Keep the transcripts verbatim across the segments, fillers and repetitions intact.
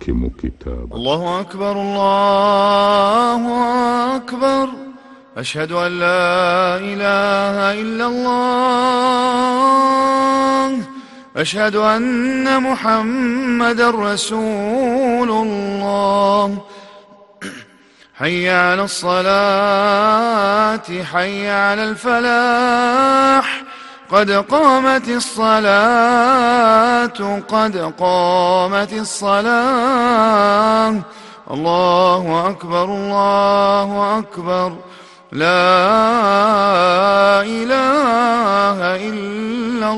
يحكم كتابه. الله أكبر الله أكبر، أشهد أن لا إله إلا الله، أشهد أن محمدا رسول الله. حي على الصلاة حي على الفلاح، قد قامت الصلاة قد قامت الصلاة. الله أكبر الله أكبر، لا إله إلا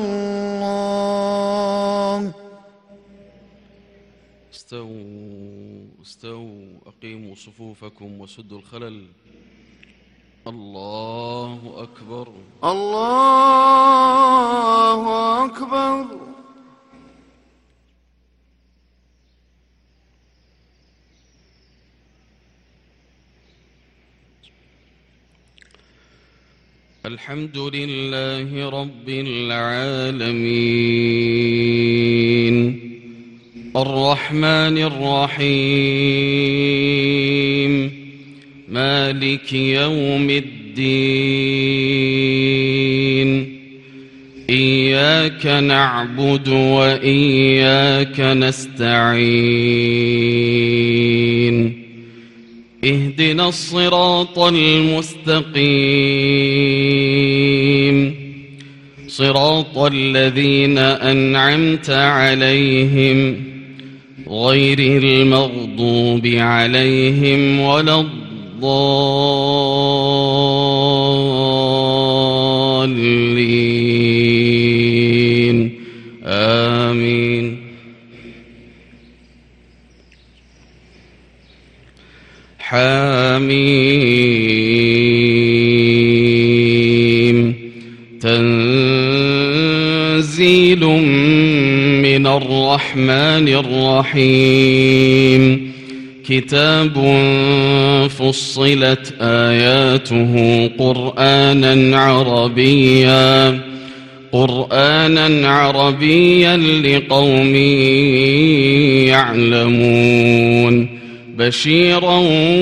الله. استووا استووا أقيموا صفوفكم وسدوا الخلل. الله أكبر الله أكبر. الحمد لله رب العالمين، الرحمن الرحيم، مالك يوم الدين. إياك نعبد وإياك نستعين، اهدنا الصراط المستقيم، صراط الذين أنعمت عليهم غير المغضوب عليهم ولا الضالين، آمين. حاميم. تنزيل من الرحمن الرحيم، كتاب فصلت آياته قرآنا عربيا قرآنا عربيا لقوم يعلمون، بشيرا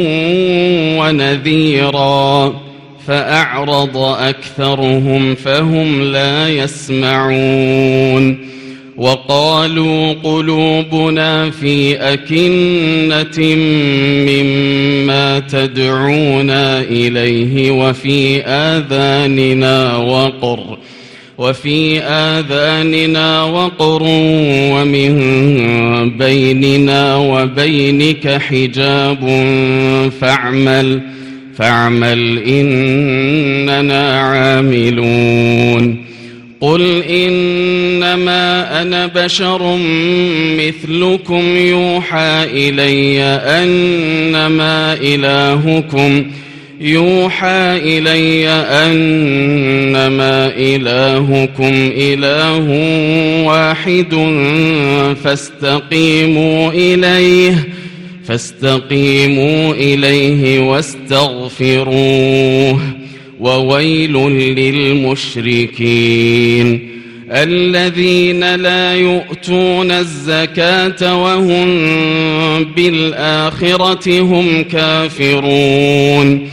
ونذيرا، فأعرض أكثرهم فهم لا يسمعون. وقالوا قلوبنا في أكنة مما تدعونا إليه وفي آذاننا وقر وفي آذاننا وقر ومن بيننا وبينك حجاب فاعمل فاعمل إننا عاملون. قل إنما أنا بشر مثلكم يوحى إلي أنما إلهكم يوحى إلي أنما إلهكم إله واحد فاستقيموا إليه فاستقيموا إليه واستغفروه. وويل للمشركين الذين لا يؤتون الزكاة وهم بالآخرة هم كافرون.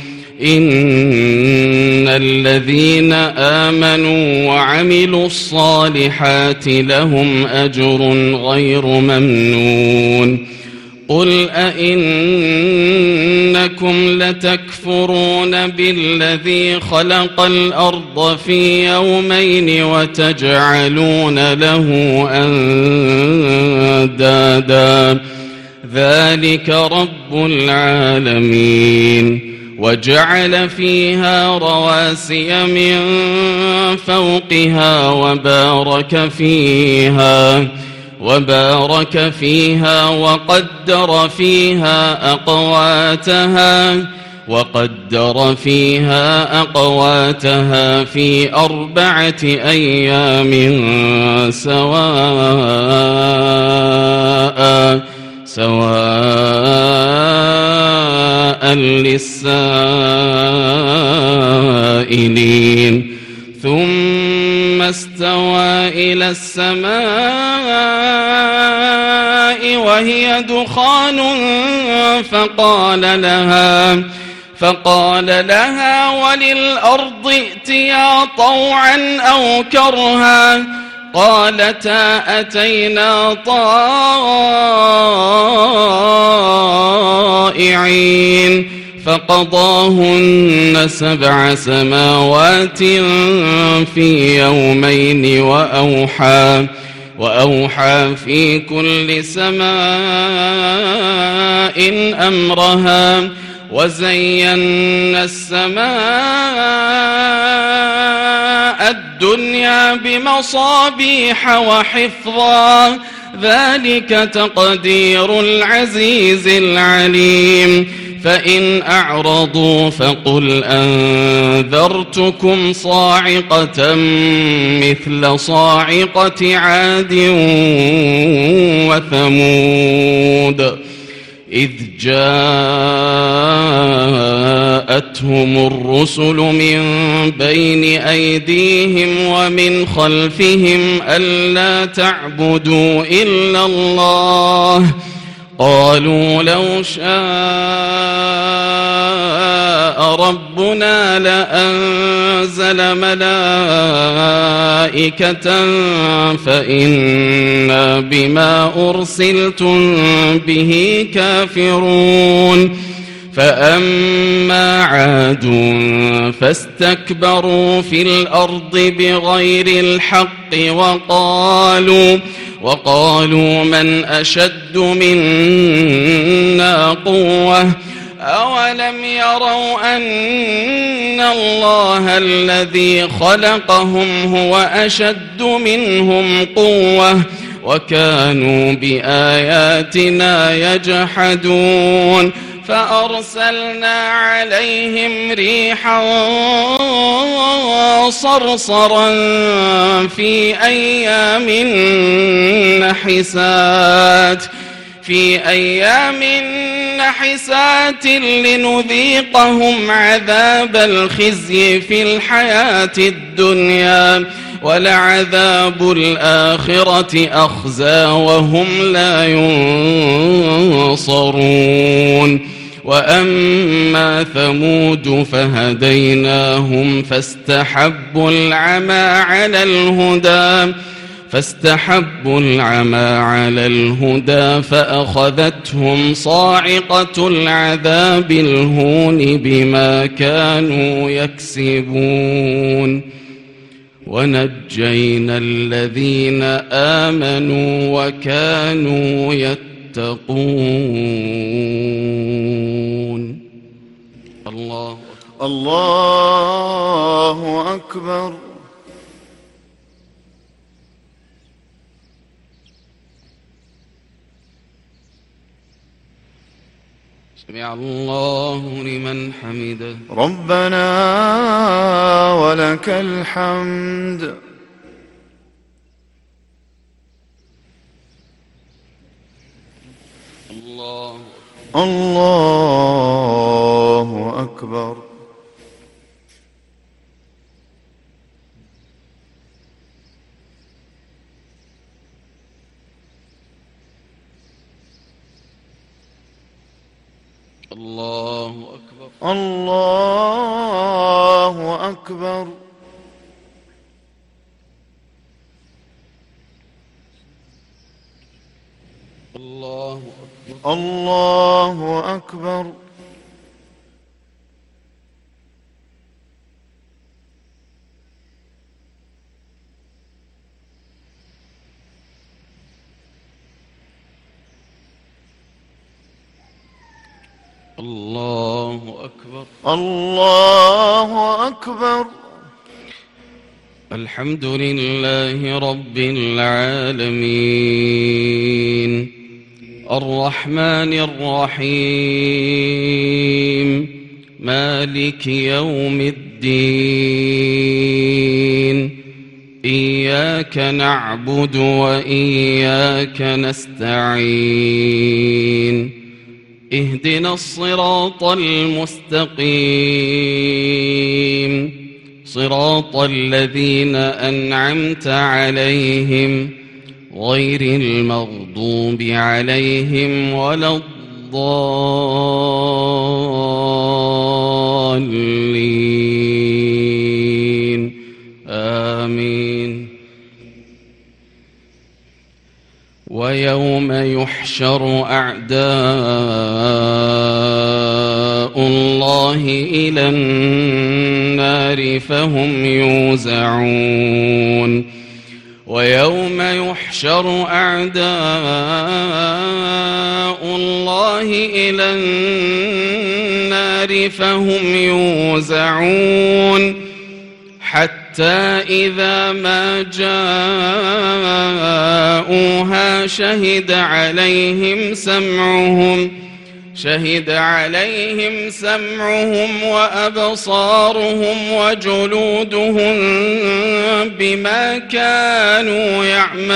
إن الذين آمنوا وعملوا الصالحات لهم أجر غير ممنون. قل أئنكم لتكفرون بالذي خلق الأرض في يومين وتجعلون له أندادا ذلك رب العالمين. وجعل فيها رواسي من فوقها وبارك فيها وبارك فيها وقدر فيها أقواتها وقدر فيها أقواتها في أربعة أيام سواء سواء للسائلين. ثم استوى إلى السماء وهي دخان فقال لها فقال لها وللأرض ائتيا طوعا أو كرها قالتا أتينا طائعين فقضاهن سبع سماوات في يومين وأوحى وأوحى في كل سماء أمرها وزينا السماء الدنيا بمصابيح وحفظا ذلك تقدير العزيز العليم فإن أعرضوا فقل أنذرتكم صاعقة مثل صاعقة عاد وثمود إذ جاءتهم الرسل من بين أيديهم ومن خلفهم ألا تعبدوا إلا الله قالوا لو شاء ربنا لأنزل ملائكة فإنا بما أرسلتم به كافرون فأما عاد فاستكبروا في الأرض بغير الحق وقالوا وقالوا من أشد منا قوة أولم يروا أن الله الذي خلقهم هو أشد منهم قوة وكانوا بآياتنا يجحدون فأرسلنا عليهم ريحا صرصرا في أيام نحسات في أيام نحسات لنذيقهم عذاب الخزي في الحياة الدنيا ولعذاب الآخرة أخزى وهم لا ينصرون وأما ثمود فهديناهم فاستحبوا العمى على الهدى فاستحبوا العمى على الهدى فأخذتهم صاعقة العذاب الهون بما كانوا يكسبون ونجينا الذين آمنوا وكانوا يتقون الله الله أكبر سمع الله لمن حمده ربنا ولك الحمد الله الله أكبر الله أكبر الله أكبر الله أكبر الله أكبر الله أكبر الله أكبر الحمد لله رب العالمين الرحمن الرحيم مالك يوم الدين إياك نعبد وإياك نستعين اهدنا الصراط المستقيم صراط الذين أنعمت عليهم غير المغضوب عليهم ولا الضالين آمين. ويوم يحشر أعداء الله إلى النار فهم يوزعون ويوم يحشر أعداء الله إلى النار فهم يوزعون حتى إذا ما جاءوها شهد عليهم سمعهم شهد عليهم سمعهم وأبصارهم وجلودهم بما كانوا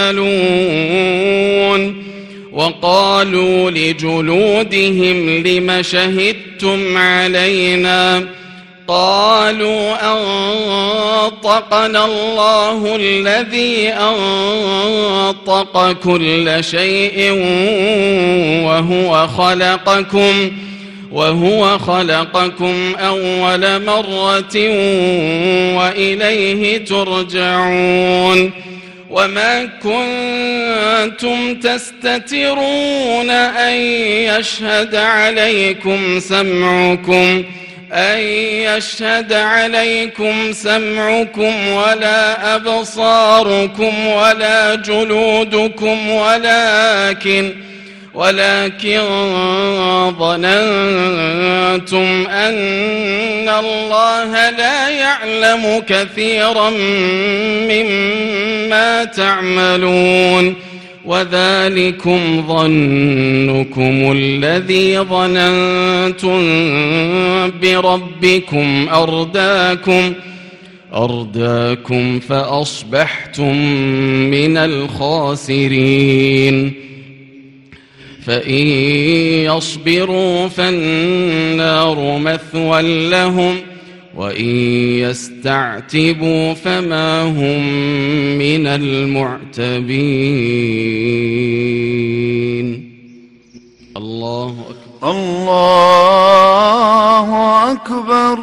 يعملون وقالوا لجلودهم لم شهدتم علينا قالوا أنطقنا الله الذي أنطق كل شيء وهو خلقكم وهو خلقكم أول مرة وإليه ترجعون وما كنتم تستترون أن يشهد عليكم سمعكم أن يشهد عليكم سمعكم ولا أبصاركم ولا جلودكم ولكن ولكن ظننتم أن الله لا يعلم كثيرا مما تعملون وذلكم ظنكم الذي ظننتم بربكم أرداكم أرداكم فأصبحتم من الخاسرين فإن يصبروا فالنار مثوى لهم وإن يستعتبوا فما هم من المعتبين. الله أكبر. الله أكبر.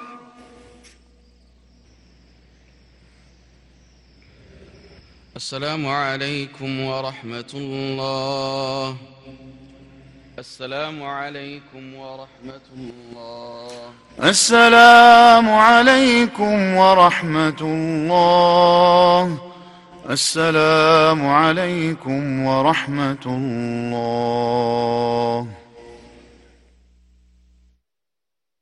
السلام عليكم ورحمة الله. السلام عليكم ورحمة الله. السلام عليكم ورحمة الله. السلام عليكم ورحمة الله.